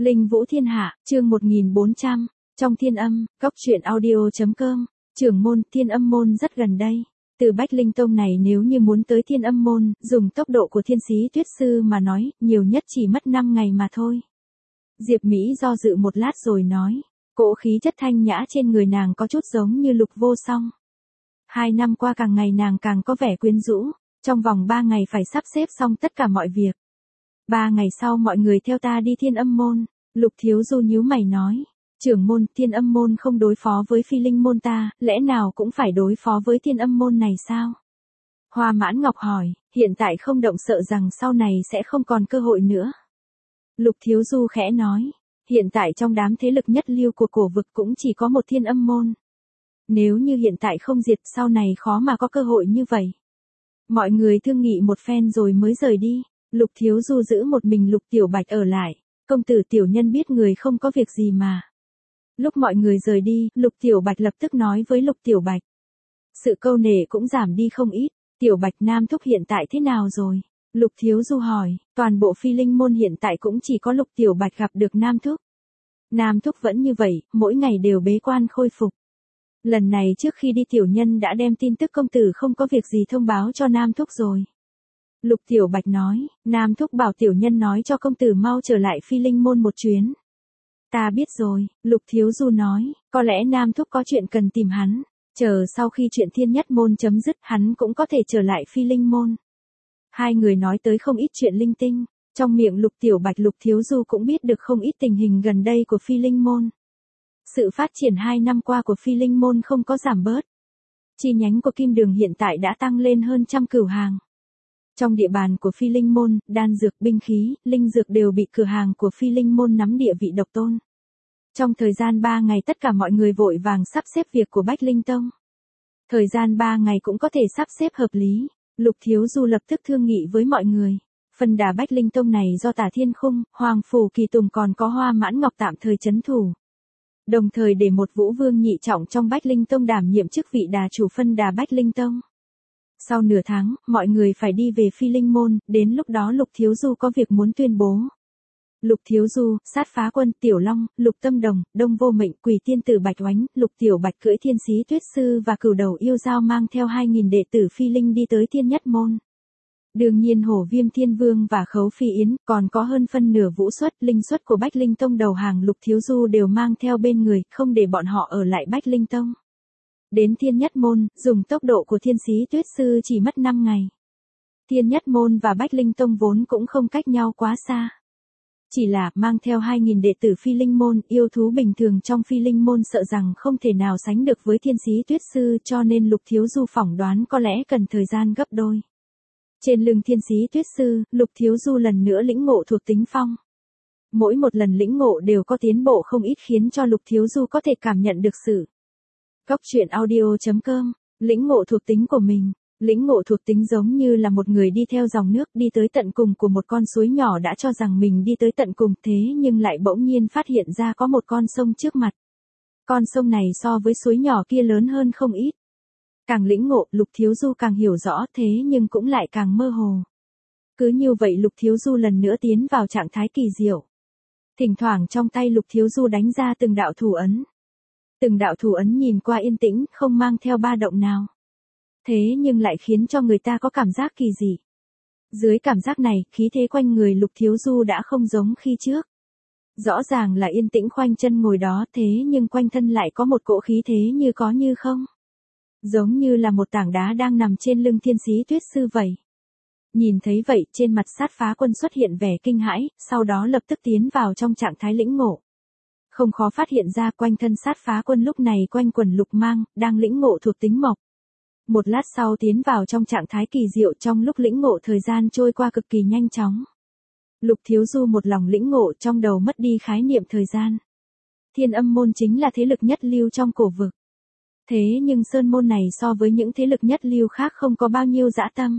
Linh Vũ Thiên Hạ, chương 1400, trong Thiên Âm, Cóc Truyện Audio.com, trưởng môn, Thiên Âm môn rất gần đây. Từ Bách Linh Tông này nếu như muốn tới Thiên Âm môn, dùng tốc độ của Thiên Sĩ Tuyết Sư mà nói, nhiều nhất chỉ mất 5 ngày mà thôi. Diệp Mỹ do dự một lát rồi nói, cỗ khí chất thanh nhã trên người nàng có chút giống như Lục Vô Song. 2 năm qua càng ngày nàng càng có vẻ quyến rũ, trong vòng 3 ngày phải sắp xếp xong tất cả mọi việc. 3 ngày sau mọi người theo ta đi Thiên Âm môn. Lục Thiếu Du nhíu mày nói, trưởng môn, Thiên Âm môn không đối phó với Phi Linh môn ta, lẽ nào cũng phải đối phó với Thiên Âm môn này sao? Hoa Mãn Ngọc hỏi, hiện tại không động sợ rằng sau này sẽ không còn cơ hội nữa. Lục Thiếu Du khẽ nói, hiện tại trong đám thế lực nhất lưu của cổ vực cũng chỉ có một Thiên Âm môn. Nếu như hiện tại không diệt sau này khó mà có cơ hội như vậy. Mọi người thương nghị một phen rồi mới rời đi. Lục Thiếu Du giữ một mình Lục Tiểu Bạch ở lại, công tử tiểu nhân biết người không có việc gì mà. Lúc mọi người rời đi, Lục Tiểu Bạch lập tức nói với Lục Tiểu Bạch. Sự câu nệ cũng giảm đi không ít, Tiểu Bạch Nam Thúc hiện tại thế nào rồi? Lục Thiếu Du hỏi, toàn bộ Phi Linh môn hiện tại cũng chỉ có Lục Tiểu Bạch gặp được Nam Thúc. Nam Thúc vẫn như vậy, mỗi ngày đều bế quan khôi phục. Lần này trước khi đi tiểu nhân đã đem tin tức công tử không có việc gì thông báo cho Nam Thúc rồi. Lục Tiểu Bạch nói, Nam Thúc bảo tiểu nhân nói cho công tử mau trở lại Phi Linh môn một chuyến. Ta biết rồi, Lục Thiếu Du nói, có lẽ Nam Thúc có chuyện cần tìm hắn, chờ sau khi chuyện Thiên Nhất môn chấm dứt hắn cũng có thể trở lại Phi Linh môn. Hai người nói tới không ít chuyện linh tinh, trong miệng Lục Tiểu Bạch Lục Thiếu Du cũng biết được không ít tình hình gần đây của Phi Linh môn. Sự phát triển 2 năm qua của Phi Linh môn không có giảm bớt. Chi nhánh của Kim Đường hiện tại đã tăng lên hơn 100 cửa hàng. Trong địa bàn của Phi Linh môn, đan dược, binh khí, linh dược đều bị cửa hàng của Phi Linh môn nắm địa vị độc tôn. Trong thời gian 3 ngày tất cả mọi người vội vàng sắp xếp việc của Bách Linh Tông. Thời gian 3 ngày cũng có thể sắp xếp hợp lý, Lục Thiếu Du lập tức thương nghị với mọi người. Phần đà Bách Linh Tông này do Tả Thiên Khung, Hoàng Phủ Kỳ Tùng còn có Hoa Mãn Ngọc tạm thời trấn thủ. Đồng thời để một Vũ Vương nhị trọng trong Bách Linh Tông đảm nhiệm chức vị đà chủ phân đà Bách Linh Tông. Sau nửa tháng, mọi người phải đi về Phi Linh môn, đến lúc đó Lục Thiếu Du có việc muốn tuyên bố. Lục Thiếu Du, Sát Phá Quân, Tiểu Long, Lục Tâm Đồng, Đông Vô Mệnh, Quỷ Tiên Tử Bạch Oánh, Lục Tiểu Bạch cưỡi Thiên Sĩ Tuyết Sư và Cửu Đầu Yêu Dao mang theo 2000 đệ tử Phi Linh đi tới Thiên Nhất môn. Đương nhiên Hổ Viêm Thiên Vương và Khấu Phi Yến, còn có hơn phân nửa vũ xuất, linh xuất của Bách Linh Tông đầu hàng Lục Thiếu Du đều mang theo bên người, không để bọn họ ở lại Bách Linh Tông. Đến Thiên Nhất môn, dùng tốc độ của Thiên Sĩ Tuyết Sư chỉ mất 5 ngày. Thiên Nhất môn và Bách Linh Tông vốn cũng không cách nhau quá xa. Chỉ là mang theo 2000 đệ tử Phi Linh môn, yêu thú bình thường trong Phi Linh môn sợ rằng không thể nào sánh được với Thiên Sĩ Tuyết Sư, cho nên Lục Thiếu Du phỏng đoán có lẽ cần thời gian gấp đôi. Trên lưng Thiên Sĩ Tuyết Sư, Lục Thiếu Du lần nữa lĩnh ngộ thuộc tính phong. Mỗi một lần lĩnh ngộ đều có tiến bộ không ít khiến cho Lục Thiếu Du có thể cảm nhận được sự. Cóc Truyện Audio.com, lĩnh ngộ thuộc tính của mình. Lĩnh ngộ thuộc tính giống như là một người đi theo dòng nước đi tới tận cùng của một con suối nhỏ đã cho rằng mình đi tới tận cùng thế nhưng lại bỗng nhiên phát hiện ra có một con sông trước mặt. Con sông này so với suối nhỏ kia lớn hơn không ít. Càng lĩnh ngộ, Lục Thiếu Du càng hiểu rõ thế nhưng cũng lại càng mơ hồ. Cứ như vậy Lục Thiếu Du lần nữa tiến vào trạng thái kỳ diệu. Thỉnh thoảng trong tay Lục Thiếu Du đánh ra từng đạo thủ ấn. Từng đạo thủ ấn nhìn qua yên tĩnh, không mang theo ba động nào. Thế nhưng lại khiến cho người ta có cảm giác kỳ dị. Dưới cảm giác này, khí thế quanh người Lục Thiếu Du đã không giống khi trước. Rõ ràng là yên tĩnh khoanh chân ngồi đó thế nhưng quanh thân lại có một cỗ khí thế như có như không. Giống như là một tảng đá đang nằm trên lưng Thiên Sĩ Tuyết Sư vậy. Nhìn thấy vậy, trên mặt Sát Phá Quân xuất hiện vẻ kinh hãi, sau đó lập tức tiến vào trong trạng thái lĩnh ngộ. Không khó phát hiện ra quanh thân Sát Phá Quân lúc này quanh quần lục mang, đang lĩnh ngộ thuộc tính mộc. Một lát sau tiến vào trong trạng thái kỳ diệu trong lúc lĩnh ngộ thời gian trôi qua cực kỳ nhanh chóng. Lục Thiếu Du một lòng lĩnh ngộ trong đầu mất đi khái niệm thời gian. Thiên Âm môn chính là thế lực nhất lưu trong cổ vực. Thế nhưng sơn môn này so với những thế lực nhất lưu khác không có bao nhiêu dã tâm.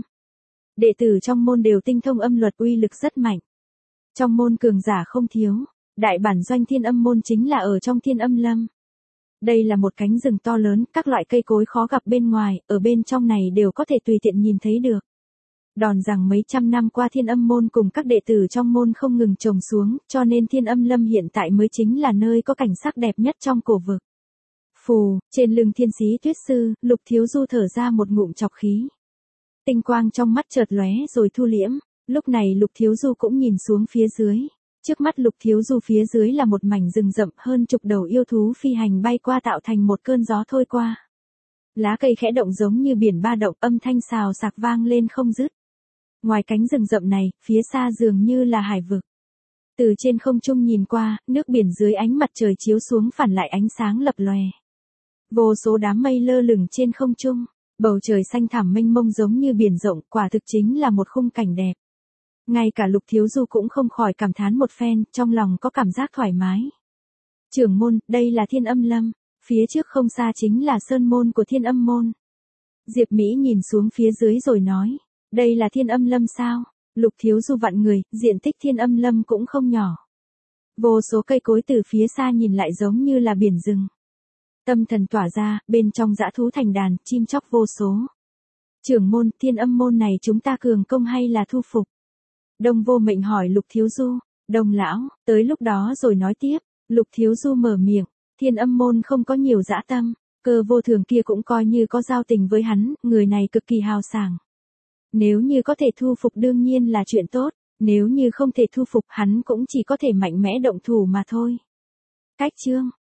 Đệ tử trong môn đều tinh thông âm luật uy lực rất mạnh. Trong môn cường giả không thiếu, đại bản doanh Thiên Âm môn chính là ở trong Thiên Âm Lâm. Đây là một cánh rừng to lớn, các loại cây cối khó gặp bên ngoài, ở bên trong này đều có thể tùy tiện nhìn thấy được. Đòn rằng mấy trăm năm qua Thiên Âm môn cùng các đệ tử trong môn không ngừng trồng xuống, cho nên Thiên Âm Lâm hiện tại mới chính là nơi có cảnh sắc đẹp nhất trong cổ vực. Phù, trên lưng Thiên Sĩ Tuyết Sư, Lục Thiếu Du thở ra một ngụm trọc khí. Tinh quang trong mắt chợt lóe rồi thu liễm, lúc này Lục Thiếu Du cũng nhìn xuống phía dưới. Trước mắt Lục Thiếu Du phía dưới là một mảnh rừng rậm, hơn chục đầu yêu thú phi hành bay qua tạo thành một cơn gió thôi qua. Lá cây khẽ động giống như biển ba động, âm thanh xào xạc vang lên không dứt. Ngoài cánh rừng rậm này, phía xa dường như là hải vực. Từ trên không trung nhìn qua, nước biển dưới ánh mặt trời chiếu xuống phản lại ánh sáng lập lòe. Vô số đám mây lơ lửng trên không trung, bầu trời xanh thẳm mênh mông giống như biển rộng, quả thực chính là một khung cảnh đẹp. Ngay cả Lục Thiếu Du cũng không khỏi cảm thán một phen, trong lòng có cảm giác thoải mái. Trưởng môn, đây là Thiên Âm Lâm, phía trước không xa chính là sơn môn của Thiên Âm môn. Diệp Mỹ nhìn xuống phía dưới rồi nói, đây là Thiên Âm Lâm sao? Lục Thiếu Du vặn người, diện tích Thiên Âm Lâm cũng không nhỏ. Vô số cây cối từ phía xa nhìn lại giống như là biển rừng. Tâm thần tỏa ra, bên trong dã thú thành đàn, chim chóc vô số. Trưởng môn, Thiên Âm môn này chúng ta cường công hay là thu phục? Đông Vô Mệnh hỏi Lục Thiếu Du. Đông lão, tới lúc đó rồi nói tiếp. Lục Thiếu Du mở miệng, Thiên Âm môn không có nhiều dã tâm, Cơ Vô Thường kia cũng coi như có giao tình với hắn, người này cực kỳ hào sảng. Nếu như có thể thu phục đương nhiên là chuyện tốt, nếu như không thể thu phục hắn cũng chỉ có thể mạnh mẽ động thủ mà thôi. Cách chương